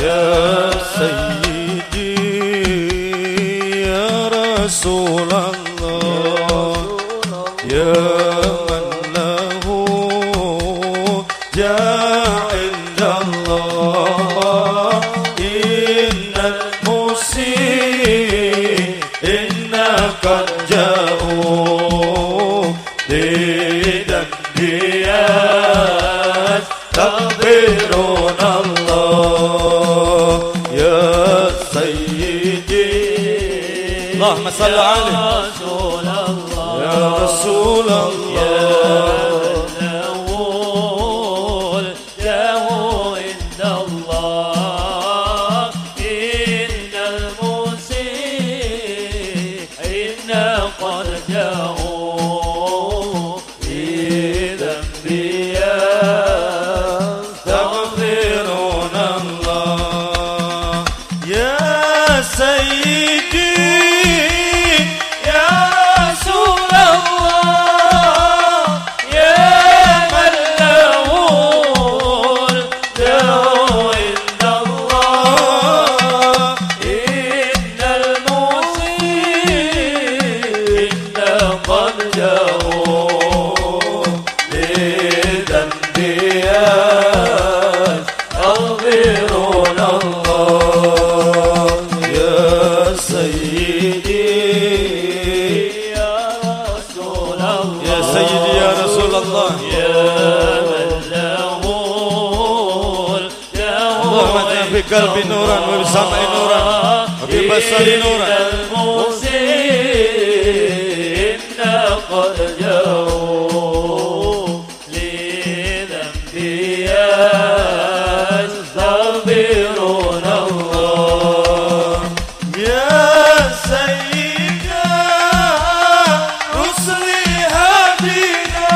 يا سيدي يا رسول الله يا من له جاه عند الله إن المسيء قد جاءوا بذنبي يستغفرون الله يا سيدي اللهم صل عليه يا رسول الله قد جاءوا بذنبي يستغفرون الله يا سيدي يا رسول الله يا من له الجاه عند الله إن المسيء قد جاءوا بذنبي يستغفرون الله يا سيدي يا رسول الله يا سيدي يا رسول الله يا من له الجاه اللهم اجعل في قلبي نورا وفي سمعي نورا وفي بصري نورا قد جاءوا لذنبي يستغفرون الله يا سيد رسلي هدينا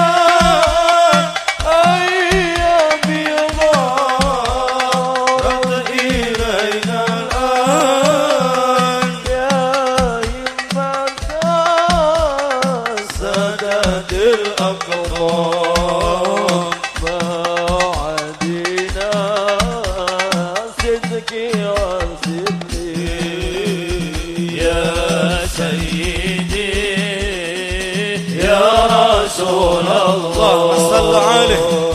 أيام يضاء إلينا الآن يا همة سادات الأقطار فوعدنا صدقي وصدقي يا سيدي يا رسول الله اللهم صل عليه